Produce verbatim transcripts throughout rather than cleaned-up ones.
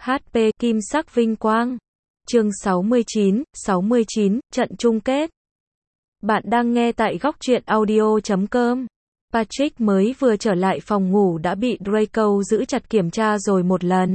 hát pê Kim sắc vinh quang. Chương sáu mươi chín, sáu mươi chín, trận chung kết. Bạn đang nghe tại góc truyện audio chấm com. Patrick mới vừa trở lại phòng ngủ đã bị Draco giữ chặt kiểm tra rồi một lần.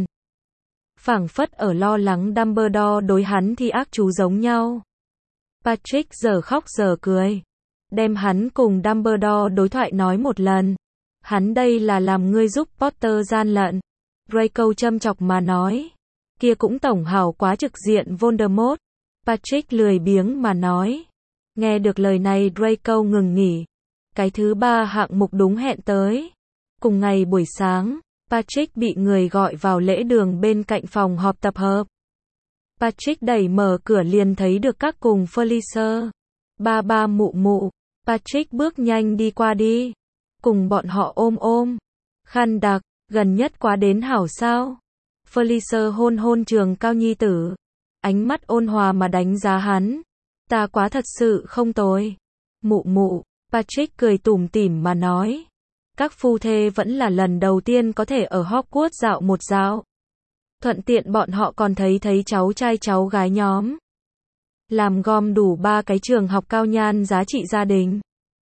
Phảng phất ở lo lắng Dumbledore đối hắn thi ác chú giống nhau. Patrick giờ khóc giờ cười. Đem hắn cùng Dumbledore đối thoại nói một lần. Hắn đây là làm ngươi giúp Potter gian lận. Draco châm chọc mà nói. Kia cũng tổng hào quá trực diện Voldemort. Patrick lười biếng mà nói. Nghe được lời này Draco ngừng nghỉ. Cái thứ ba hạng mục đúng hẹn tới. Cùng ngày buổi sáng, Patrick bị người gọi vào lễ đường bên cạnh phòng họp tập hợp. Patrick đẩy mở cửa liền thấy được các cùng Felicia. Ba ba mụ mụ. Patrick bước nhanh đi qua đi. Cùng bọn họ ôm ôm. Khăn đặc, gần nhất quá đến hảo sao. Felicia hôn hôn Trường Cao nhi tử. Ánh mắt ôn hòa mà đánh giá hắn. Ta quá thật sự không tồi. Mụ mụ. Patrick cười tủm tỉm mà nói. Các phu thê vẫn là lần đầu tiên có thể ở Hogwarts dạo một dạo. Thuận tiện bọn họ còn thấy thấy cháu trai cháu gái nhóm. Làm gom đủ ba cái trường học cao nhan giá trị gia đình.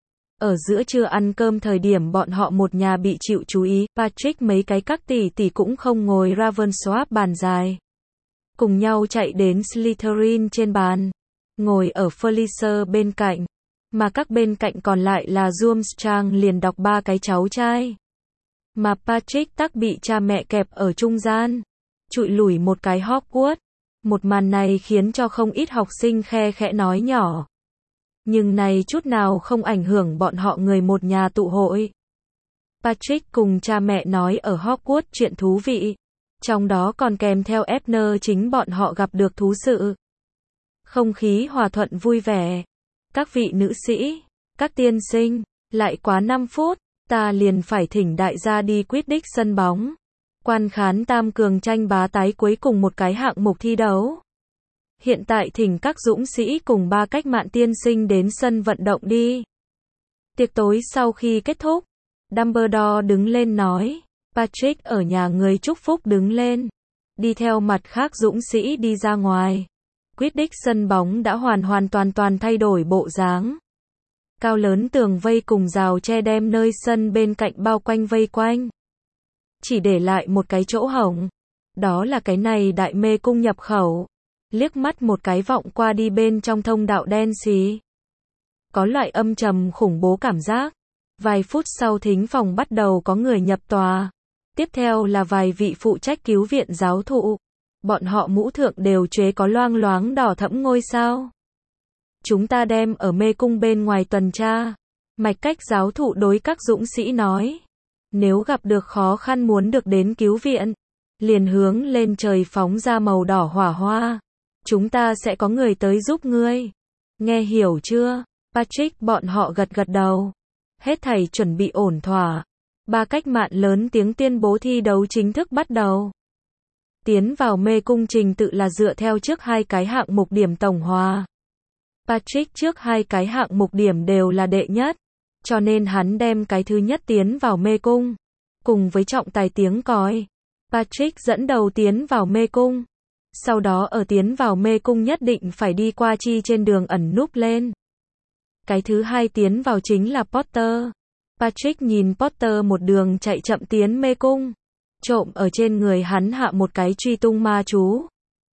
Ở giữa trưa ăn cơm thời điểm bọn họ một nhà bị chịu chú ý, Patrick mấy cái các tỷ tỷ cũng không ngồi Ravensworth bàn dài. Cùng nhau chạy đến Slytherin trên bàn. Ngồi ở Felicia bên cạnh. Mà các bên cạnh còn lại là Durmstrang liền đọc ba cái cháu trai. Mà Patrick tắc bị cha mẹ kẹp ở trung gian. Trụi lủi một cái Hogwarts. Một màn này khiến cho không ít học sinh khe khẽ nói nhỏ. Nhưng này chút nào không ảnh hưởng bọn họ người một nhà tụ hội. Patrick cùng cha mẹ nói ở Hogwarts chuyện thú vị. Trong đó còn kèm theo Edna chính bọn họ gặp được thú sự. Không khí hòa thuận vui vẻ. Các vị nữ sĩ, các tiên sinh, lại quá năm phút, ta liền phải thỉnh đại gia đi Quidditch sân bóng. Quan khán tam cường tranh bá tái cuối cùng một cái hạng mục thi đấu. Hiện tại thỉnh các dũng sĩ cùng ba cách mạng tiên sinh đến sân vận động đi. Tiệc tối sau khi kết thúc, Dumbledore đứng lên nói, Patrick ở nhà người chúc phúc đứng lên, đi theo mặt khác dũng sĩ đi ra ngoài. Quidditch sân bóng đã hoàn hoàn toàn toàn thay đổi bộ dáng. Cao lớn tường vây cùng rào tre đem nơi sân bên cạnh bao quanh vây quanh. Chỉ để lại một cái chỗ hổng. Đó là cái này đại mê cung nhập khẩu. Liếc mắt một cái vọng qua đi bên trong thông đạo đen xì. Có loại âm trầm khủng bố cảm giác. Vài phút sau thính phòng bắt đầu có người nhập tòa. Tiếp theo là vài vị phụ trách cứu viện giáo thụ. Bọn họ mũ thượng đều chế có loang loáng đỏ thẫm ngôi sao. Chúng ta đem ở mê cung bên ngoài tuần tra. Mạch cách giáo thụ đối các dũng sĩ nói. Nếu gặp được khó khăn muốn được đến cứu viện, liền hướng lên trời phóng ra màu đỏ hỏa hoa. Chúng ta sẽ có người tới giúp ngươi. Nghe hiểu chưa? Patrick bọn họ gật gật đầu. Hết thảy chuẩn bị ổn thỏa. Ba cách mạng lớn tiếng tuyên bố thi đấu chính thức bắt đầu. Tiến vào mê cung trình tự là dựa theo trước hai cái hạng mục điểm tổng hòa. Patrick trước hai cái hạng mục điểm đều là đệ nhất, cho nên hắn đem cái thứ nhất tiến vào mê cung. Cùng với trọng tài tiếng còi, Patrick dẫn đầu tiến vào mê cung. Sau đó ở tiến vào mê cung nhất định phải đi qua chi trên đường ẩn núp lên. Cái thứ hai tiến vào chính là Potter. Patrick nhìn Potter một đường chạy chậm tiến mê cung. Trộm ở trên người hắn hạ một cái truy tung ma chú.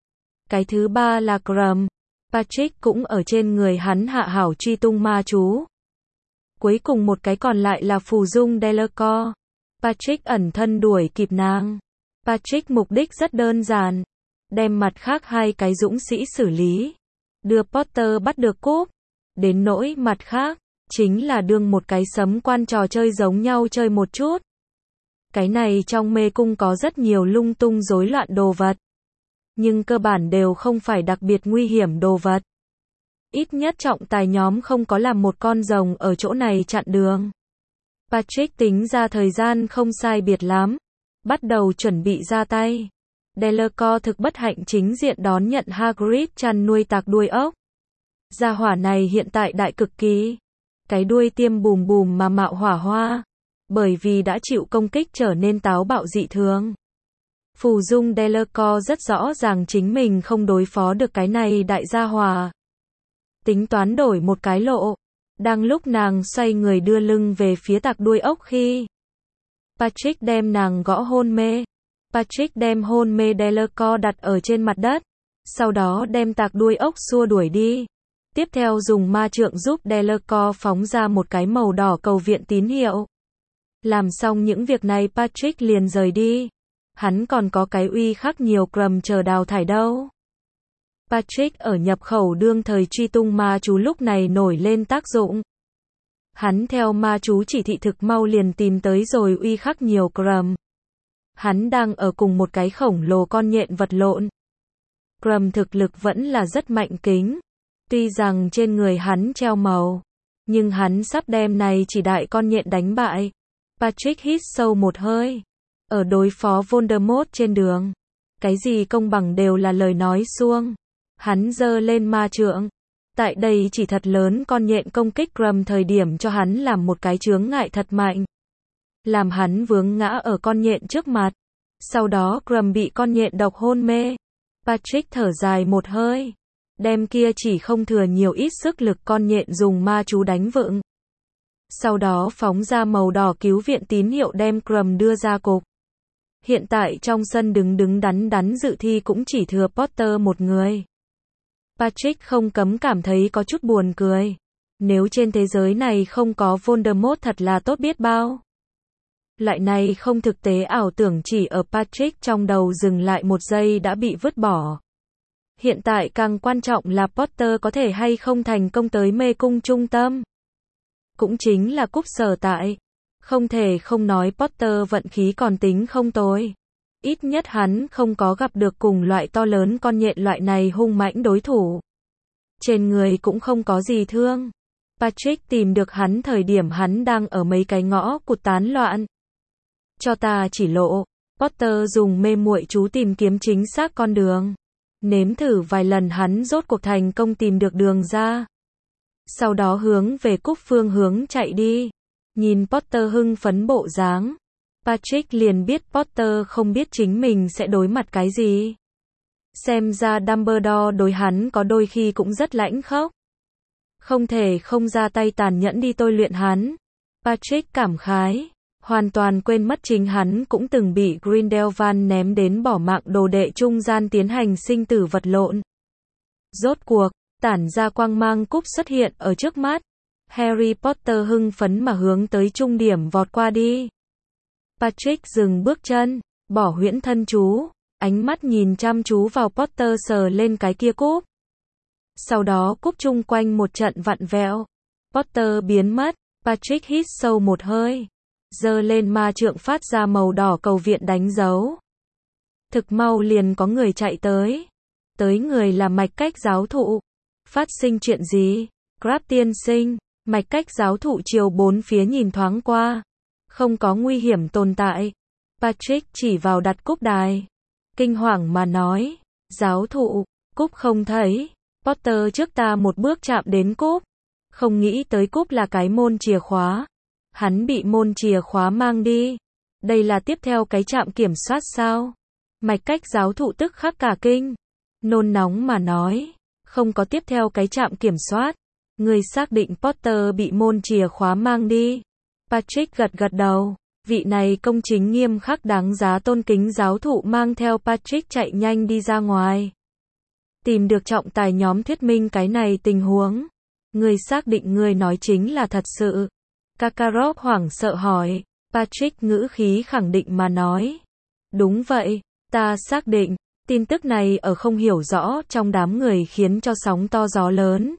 Cái thứ ba là Krum. Patrick cũng ở trên người hắn hạ hảo truy tung ma chú. Cuối cùng một cái còn lại là phù dung Delacour. Patrick ẩn thân đuổi kịp nàng. Patrick mục đích rất đơn giản. Đem mặt khác hai cái dũng sĩ xử lý. Đưa Potter bắt được cúp. Đến nỗi mặt khác, chính là đương một cái sấm quan trò chơi giống nhau chơi một chút. Cái này trong mê cung có rất nhiều lung tung rối loạn đồ vật. Nhưng cơ bản đều không phải đặc biệt nguy hiểm đồ vật. Ít nhất trọng tài nhóm không có làm một con rồng ở chỗ này chặn đường. Patrick tính ra thời gian không sai biệt lắm. Bắt đầu chuẩn bị ra tay. Delacour thực bất hạnh chính diện đón nhận Hagrid chăn nuôi tạc đuôi ốc. Gia hỏa này hiện tại đại cực kỳ. Cái đuôi tiêm bùm bùm mà mạo hỏa hoa. Bởi vì đã chịu công kích trở nên táo bạo dị thường. Phù dung Delacour rất rõ ràng chính mình không đối phó được cái này đại gia hỏa. Tính toán đổi một cái lộ. Đang lúc nàng xoay người đưa lưng về phía tạc đuôi ốc khi Patrick đem nàng gõ hôn mê. Patrick đem hôn mê Delacour đặt ở trên mặt đất. Sau đó đem tạc đuôi ốc xua đuổi đi. Tiếp theo dùng ma trượng giúp Delacour phóng ra một cái màu đỏ cầu viện tín hiệu. Làm xong những việc này Patrick liền rời đi. Hắn còn có cái uy khắc nhiều Crumb chờ đào thải đâu. Patrick ở nhập khẩu đương thời truy tung ma chú lúc này nổi lên tác dụng. Hắn theo ma chú chỉ thị thực mau liền tìm tới rồi uy khắc nhiều Crumb. Hắn đang ở cùng một cái khổng lồ con nhện vật lộn. Crumb thực lực vẫn là rất mạnh kính. Tuy rằng trên người hắn treo màu, nhưng hắn sắp đem này chỉ đại con nhện đánh bại. Patrick hít sâu một hơi. Ở đối phó Voldemort trên đường, cái gì công bằng đều là lời nói suông. Hắn giơ lên ma trượng. Tại đây chỉ thật lớn con nhện công kích Crumb thời điểm cho hắn làm một cái chướng ngại thật mạnh. Làm hắn vướng ngã ở con nhện trước mặt. Sau đó Crumb bị con nhện độc hôn mê. Patrick thở dài một hơi. Đem kia chỉ không thừa nhiều ít sức lực con nhện dùng ma chú đánh vựng. Sau đó phóng ra màu đỏ cứu viện tín hiệu đem Crumb đưa ra cục. Hiện tại trong sân đứng đứng đắn đắn dự thi cũng chỉ thừa Potter một người. Patrick không cấm cảm thấy có chút buồn cười. Nếu trên thế giới này không có Voldemort thật là tốt biết bao. Loại này không thực tế ảo tưởng chỉ ở Patrick trong đầu dừng lại một giây đã bị vứt bỏ. Hiện tại càng quan trọng là Potter có thể hay không thành công tới mê cung trung tâm. Cũng chính là cúp sở tại. Không thể không nói Potter vận khí còn tính không tồi. Ít nhất hắn không có gặp được cùng loại to lớn con nhện loại này hung mãnh đối thủ. Trên người cũng không có gì thương. Patrick tìm được hắn thời điểm hắn đang ở mấy cái ngõ cụt tán loạn. Cho ta chỉ lộ. Potter dùng mê muội chú tìm kiếm chính xác con đường. Nếm thử vài lần hắn rốt cuộc thành công tìm được đường ra. Sau đó hướng về cúp phương hướng chạy đi. Nhìn Potter hưng phấn bộ dáng. Patrick liền biết Potter không biết chính mình sẽ đối mặt cái gì. Xem ra Dumbledore đối hắn có đôi khi cũng rất lãnh khốc. Không thể không ra tay tàn nhẫn đi tôi luyện hắn. Patrick cảm khái. Hoàn toàn quên mất chính hắn cũng từng bị Grindelwald ném đến bỏ mạng đồ đệ trung gian tiến hành sinh tử vật lộn. Rốt cuộc, tản ra quang mang cúp xuất hiện ở trước mắt. Harry Potter hưng phấn mà hướng tới trung điểm vọt qua đi. Patrick dừng bước chân, bỏ huyễn thân chú, ánh mắt nhìn chăm chú vào Potter sờ lên cái kia cúp. Sau đó cúp chung quanh một trận vặn vẹo. Potter biến mất, Patrick hít sâu một hơi. Giơ lên ma trượng phát ra màu đỏ cầu viện đánh dấu. Thực mau liền có người chạy tới. Tới người là Mạch Cách giáo thụ. Phát sinh chuyện gì? Crabbe tiên sinh. Mạch Cách giáo thụ chiều bốn phía nhìn thoáng qua. Không có nguy hiểm tồn tại. Patrick chỉ vào đặt cúp đài. Kinh hoàng mà nói. Giáo thụ, cúp không thấy. Potter trước ta một bước chạm đến cúp. Không nghĩ tới cúp là cái môn chìa khóa. Hắn bị môn chìa khóa mang đi. Đây là tiếp theo cái trạm kiểm soát sao? Mạch Cách giáo thụ tức khắc cả kinh. Nôn nóng mà nói. Không có tiếp theo cái trạm kiểm soát. Người xác định Potter bị môn chìa khóa mang đi. Patrick gật gật đầu. Vị này công chính nghiêm khắc đáng giá tôn kính giáo thụ mang theo Patrick chạy nhanh đi ra ngoài. Tìm được trọng tài nhóm thuyết minh cái này tình huống. Người xác định người nói chính là thật sự. Karkaroff hoảng sợ hỏi. Patrick ngữ khí khẳng định mà nói. Đúng vậy, ta xác định. Tin tức này ở không hiểu rõ trong đám người khiến cho sóng to gió lớn.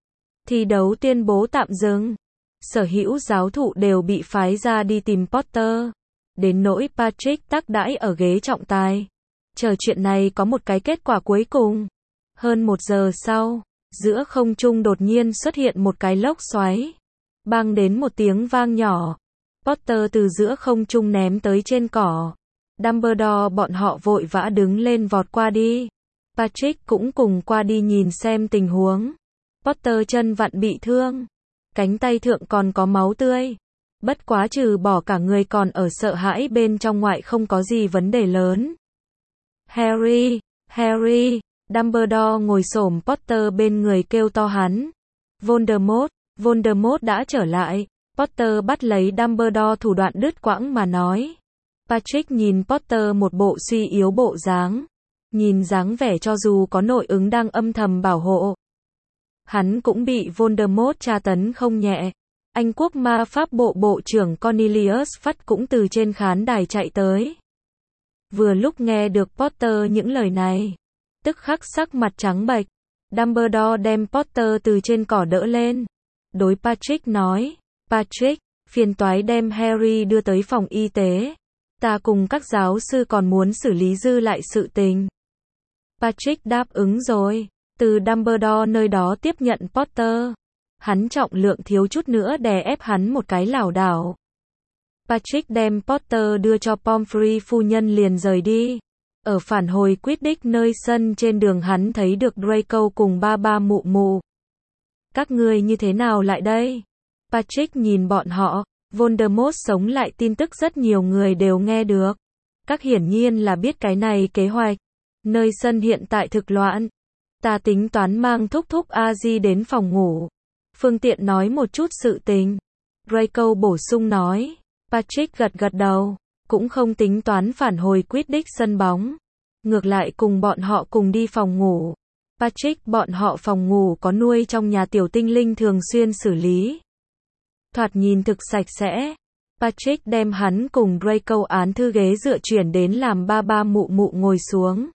Thi đấu tuyên bố tạm dừng. Sở hữu giáo thụ đều bị phái ra đi tìm Potter. Đến nỗi Patrick tắc đãi ở ghế trọng tài. Chờ chuyện này có một cái kết quả cuối cùng. Hơn một giờ sau, giữa không trung đột nhiên xuất hiện một cái lốc xoáy. Bang đến một tiếng vang nhỏ. Potter từ giữa không trung ném tới trên cỏ. Dumbledore bọn họ vội vã đứng lên vọt qua đi. Patrick cũng cùng qua đi nhìn xem tình huống. Potter chân vặn bị thương. Cánh tay thượng còn có máu tươi. Bất quá trừ bỏ cả người còn ở sợ hãi bên trong ngoại không có gì vấn đề lớn. Harry, Harry, Dumbledore ngồi xổm Potter bên người kêu to hắn. Voldemort, Voldemort đã trở lại. Potter bắt lấy Dumbledore thủ đoạn đứt quãng mà nói. Patrick nhìn Potter một bộ suy yếu bộ dáng. Nhìn dáng vẻ cho dù có nội ứng đang âm thầm bảo hộ. Hắn cũng bị Voldemort tra tấn không nhẹ. Anh quốc ma pháp bộ bộ trưởng Cornelius Fudge cũng từ trên khán đài chạy tới. Vừa lúc nghe được Potter những lời này, tức khắc sắc mặt trắng bệch. Dumbledore đem Potter từ trên cỏ đỡ lên. Đối Patrick nói, Patrick, phiền toái đem Harry đưa tới phòng y tế. Ta cùng các giáo sư còn muốn xử lý dư lại sự tình. Patrick đáp ứng rồi, từ Dumbledore nơi đó tiếp nhận Potter. Hắn trọng lượng thiếu chút nữa đè ép hắn một cái lảo đảo. Patrick đem Potter đưa cho Pomfrey phu nhân liền rời đi. Ở phản hồi Quidditch nơi sân trên đường hắn thấy được Draco cùng ba ba mụ mụ. Các ngươi như thế nào lại đây? Patrick nhìn bọn họ. Voldemort sống lại tin tức rất nhiều người đều nghe được. Các hiển nhiên là biết cái này kế hoạch. Nơi sân hiện tại thực loạn. Ta tính toán mang thúc thúc A-di đến phòng ngủ. Phương tiện nói một chút sự tình. Draco bổ sung nói. Patrick gật gật đầu. Cũng không tính toán phản hồi Quidditch sân bóng. Ngược lại cùng bọn họ cùng đi phòng ngủ. Patrick bọn họ phòng ngủ có nuôi trong nhà tiểu tinh linh thường xuyên xử lý. Thoạt nhìn thực sạch sẽ. Patrick đem hắn cùng Draco án thư ghế dựa chuyển đến làm ba ba mụ mụ ngồi xuống.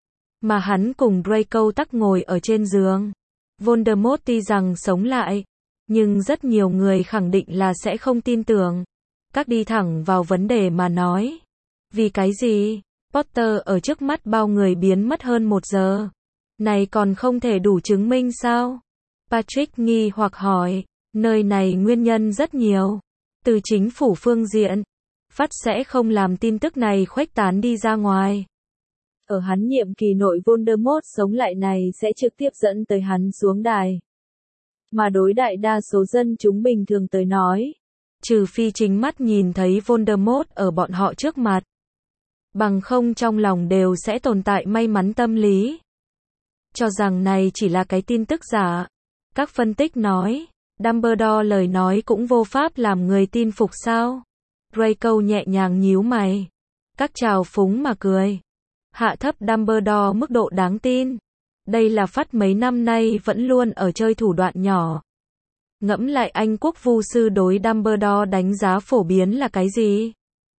Mà hắn cùng Draco tắc ngồi ở trên giường. Voldemort tuy rằng sống lại, nhưng rất nhiều người khẳng định là sẽ không tin tưởng. Các đi thẳng vào vấn đề mà nói. Vì cái gì? Potter ở trước mắt bao người biến mất hơn một giờ. Này còn không thể đủ chứng minh sao? Patrick nghi hoặc hỏi. Nơi này nguyên nhân rất nhiều. Từ chính phủ phương diện, Fudge sẽ không làm tin tức này khuếch tán đi ra ngoài. Ở hắn nhiệm kỳ nội Voldemort sống lại này sẽ trực tiếp dẫn tới hắn xuống đài. Mà đối đại đa số dân chúng bình thường tới nói, trừ phi chính mắt nhìn thấy Voldemort ở bọn họ trước mặt, bằng không trong lòng đều sẽ tồn tại may mắn tâm lý. Cho rằng này chỉ là cái tin tức giả. Các phân tích nói, Dumbledore lời nói cũng vô pháp làm người tin phục sao? Draco nhẹ nhàng nhíu mày. Các trào phúng mà cười. Hạ thấp Dumbledore mức độ đáng tin. Đây là Fudge mấy năm nay vẫn luôn ở chơi thủ đoạn nhỏ. Ngẫm lại Anh quốc vu sư đối Dumbledore đánh giá phổ biến là cái gì?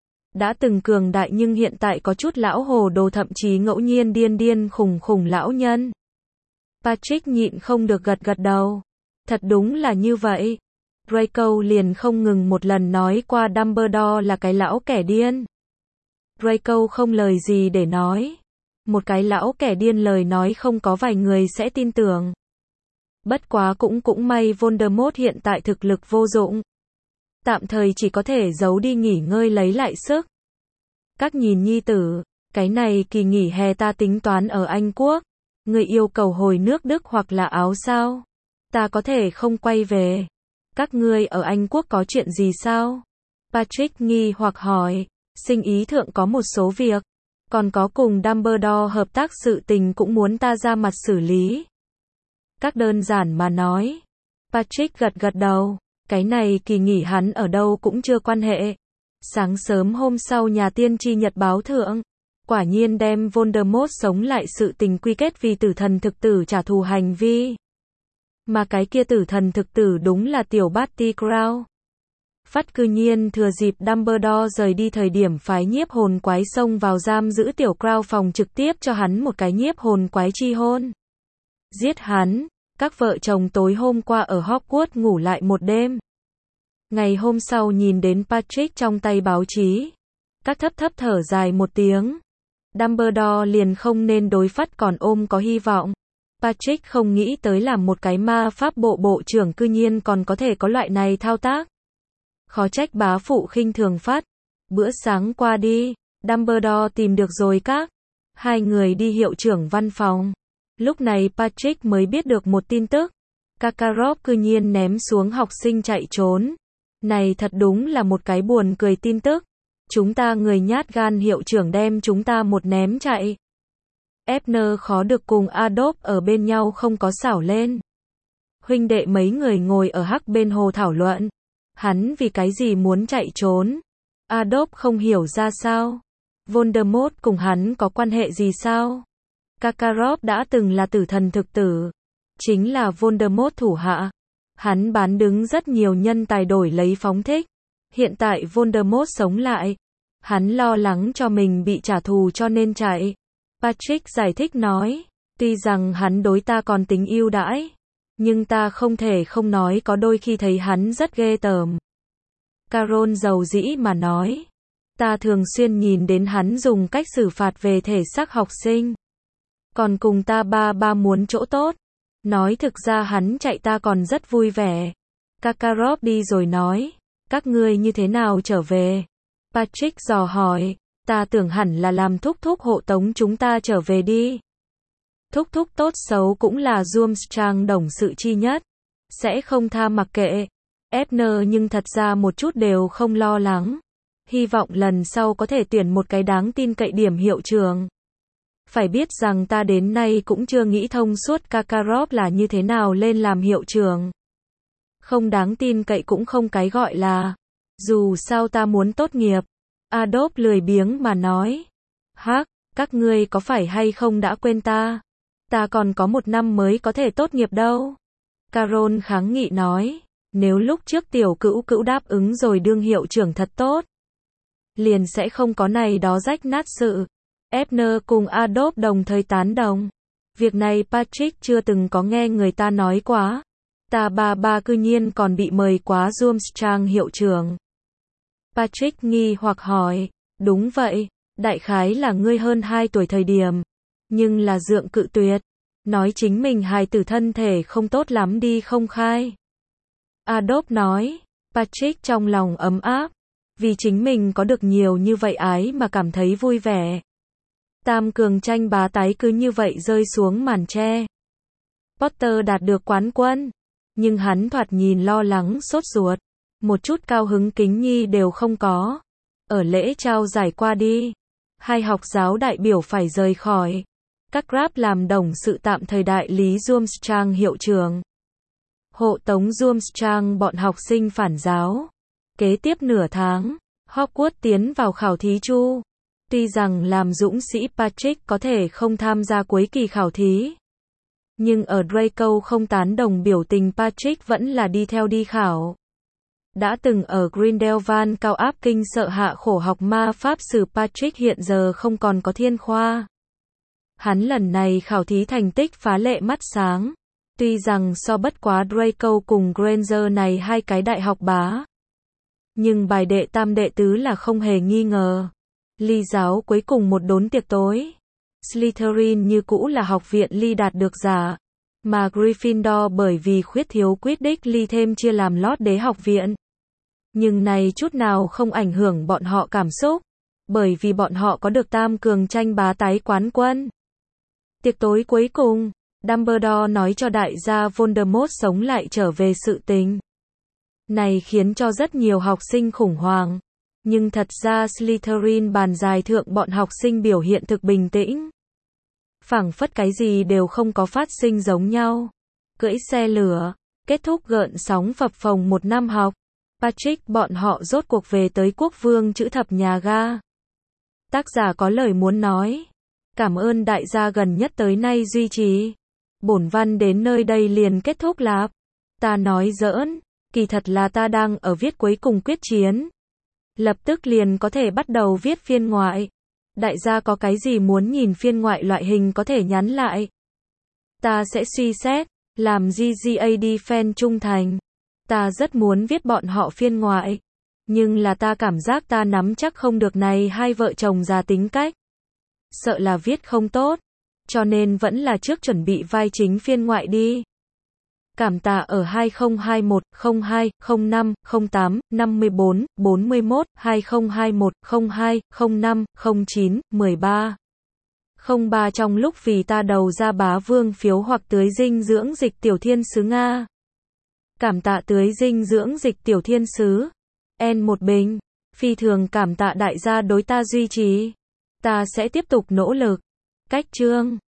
Đã từng cường đại nhưng hiện tại có chút lão hồ đồ thậm chí ngẫu nhiên điên điên khùng khùng lão nhân. Patrick nhịn không được gật gật đầu. Thật đúng là như vậy. Draco liền không ngừng một lần nói qua Dumbledore là cái lão kẻ điên. Draco không lời gì để nói. Một cái lão kẻ điên lời nói không có vài người sẽ tin tưởng. Bất quá cũng cũng may Voldemort hiện tại thực lực vô dụng. Tạm thời chỉ có thể giấu đi nghỉ ngơi lấy lại sức. Các nhìn nhi tử, cái này kỳ nghỉ hè ta tính toán ở Anh Quốc. Người yêu cầu hồi nước Đức hoặc là Áo sao? Ta có thể không quay về. Các ngươi ở Anh Quốc có chuyện gì sao? Patrick nghi hoặc hỏi. Sinh ý thượng có một số việc. Còn có cùng Dumbledore hợp tác sự tình cũng muốn ta ra mặt xử lý. Các đơn giản mà nói. Patrick gật gật đầu. Cái này kỳ nghỉ hắn ở đâu cũng chưa quan hệ. Sáng sớm hôm sau nhà tiên tri nhật báo thượng. Quả nhiên đem Voldemort sống lại sự tình quy kết vì tử thần thực tử trả thù hành vi. Mà cái kia tử thần thực tử đúng là tiểu Barty Crouch. Fudge cư nhiên thừa dịp Dumbledore rời đi thời điểm phái nhiếp hồn quái xông vào giam giữ tiểu Crouch phòng trực tiếp cho hắn một cái nhiếp hồn quái chi hôn. Giết hắn, các vợ chồng tối hôm qua ở Hogwarts ngủ lại một đêm. Ngày hôm sau nhìn đến Patrick trong tay báo chí. Các thấp thấp thở dài một tiếng. Dumbledore liền không nên đối Fudge còn ôm có hy vọng. Patrick không nghĩ tới làm một cái ma pháp bộ bộ trưởng cư nhiên còn có thể có loại này thao tác. Khó trách bá phụ khinh thường Fudge. Bữa sáng qua đi, Dumbledore tìm được rồi các. Hai người đi hiệu trưởng văn phòng. Lúc này Patrick mới biết được một tin tức. Karkaroff cư nhiên ném xuống học sinh chạy trốn. Này thật đúng là một cái buồn cười tin tức. Chúng ta người nhát gan hiệu trưởng đem chúng ta một ném chạy. Ebner khó được cùng Adobe ở bên nhau không có xảo lên. Huynh đệ mấy người ngồi ở hắc bên hồ thảo luận. Hắn vì cái gì muốn chạy trốn? Adobe không hiểu ra sao. Voldemort cùng hắn có quan hệ gì sao? Karkaroff đã từng là tử thần thực tử. Chính là Voldemort thủ hạ. Hắn bán đứng rất nhiều nhân tài đổi lấy phóng thích. Hiện tại Voldemort sống lại. Hắn lo lắng cho mình bị trả thù cho nên chạy. Patrick giải thích nói. Tuy rằng hắn đối ta còn tính ưu đãi. Nhưng ta không thể không nói có đôi khi thấy hắn rất ghê tởm. Carol dầu dĩ mà nói. Ta thường xuyên nhìn đến hắn dùng cách xử phạt về thể xác học sinh. Còn cùng ta ba ba muốn chỗ tốt. Nói thực ra hắn chạy ta còn rất vui vẻ. Karkaroff đi rồi nói. Các ngươi như thế nào trở về? Patrick dò hỏi. Ta tưởng hẳn là làm thúc thúc hộ tống chúng ta trở về đi. Thúc thúc tốt xấu cũng là Durmstrang đồng sự chi nhất. Sẽ không tha mặc kệ. Ebner nhưng thật ra một chút đều không lo lắng. Hy vọng lần sau có thể tuyển một cái đáng tin cậy điểm hiệu trưởng. Phải biết rằng ta đến nay cũng chưa nghĩ thông suốt Karkaroff là như thế nào lên làm hiệu trưởng. Không đáng tin cậy cũng không cái gọi là. Dù sao ta muốn tốt nghiệp. Adobe lười biếng mà nói. Hắc, các ngươi có phải hay không đã quên ta? Ta còn có một năm mới có thể tốt nghiệp đâu. Carol kháng nghị nói. Nếu lúc trước tiểu cữu cữu đáp ứng rồi đương hiệu trưởng thật tốt. Liền sẽ không có này đó rách nát sự. Ebner cùng Adobe đồng thời tán đồng. Việc này Patrick chưa từng có nghe người ta nói quá. Ta ba ba cư nhiên còn bị mời quá Durmstrang hiệu trưởng. Patrick nghi hoặc hỏi. Đúng vậy, đại khái là ngươi hơn hai tuổi thời điểm. Nhưng là dượng cự tuyệt. Nói chính mình hài tử thân thể không tốt lắm đi không khai. Adobe nói. Patrick trong lòng ấm áp. Vì chính mình có được nhiều như vậy ái mà cảm thấy vui vẻ. Tam cường tranh bá tái cứ như vậy rơi xuống màn tre. Potter đạt được quán quân. Nhưng hắn thoạt nhìn lo lắng sốt ruột. Một chút cao hứng kính nhi đều không có. Ở lễ trao giải qua đi. Hai học giáo đại biểu phải rời khỏi. Các Grab làm đồng sự tạm thời đại lý Durmstrang hiệu trưởng. Hộ tống Durmstrang bọn học sinh phản giáo. Kế tiếp nửa tháng, Hogwarts tiến vào khảo thí chu. Tuy rằng làm dũng sĩ Patrick có thể không tham gia cuối kỳ khảo thí. Nhưng ở Draco không tán đồng biểu tình Patrick vẫn là đi theo đi khảo. Đã từng ở Grindelwald cao áp kinh sợ hạ khổ học ma pháp sử Patrick hiện giờ không còn có thiên khoa. Hắn lần này khảo thí thành tích phá lệ mắt sáng. Tuy rằng so bất quá Draco cùng Granger này hai cái đại học bá. Nhưng bài đệ tam đệ tứ là không hề nghi ngờ. Ly giáo cuối cùng một đốn tiệc tối. Slytherin như cũ là học viện Ly đạt được giả. Mà Gryffindor bởi vì khuyết thiếu Quidditch Ly thêm chia làm lót đế học viện. Nhưng này chút nào không ảnh hưởng bọn họ cảm xúc. Bởi vì bọn họ có được tam cường tranh bá tái quán quân. Tiệc tối cuối cùng, Dumbledore nói cho đại gia Voldemort sống lại trở về sự tình. Này khiến cho rất nhiều học sinh khủng hoảng. Nhưng thật ra Slytherin bàn dài thượng bọn học sinh biểu hiện thực bình tĩnh. Phảng phất cái gì đều không có phát sinh giống nhau. Cưỡi xe lửa, kết thúc gợn sóng phập phồng một năm học. Patrick bọn họ rốt cuộc về tới quốc vương chữ thập nhà ga. Tác giả có lời muốn nói. Cảm ơn đại gia gần nhất tới nay duy trì. Bổn văn đến nơi đây liền kết thúc lạp. Ta nói giỡn, kỳ thật là ta đang ở viết cuối cùng quyết chiến. Lập tức liền có thể bắt đầu viết phiên ngoại. Đại gia có cái gì muốn nhìn phiên ngoại loại hình có thể nhắn lại. Ta sẽ suy xét, làm giê giê a đê fan trung thành. Ta rất muốn viết bọn họ phiên ngoại. Nhưng là ta cảm giác ta nắm chắc không được này hai vợ chồng già tính cách. Sợ là viết không tốt. Cho nên vẫn là trước chuẩn bị vai chính phiên ngoại đi. Cảm tạ ở hai không hai mốt, không hai, không năm, không tám, năm mươi bốn, bốn mươi mốt, hai không hai mốt, không hai, không năm, không chín, mười ba. không ba trong lúc vì ta đầu ra bá vương phiếu hoặc tưới dinh dưỡng dịch tiểu thiên sứ Nga. Cảm tạ tưới dinh dưỡng dịch tiểu thiên sứ. N một bình. Phi thường cảm tạ đại gia đối ta duy trì. Ta sẽ tiếp tục nỗ lực. Cách chương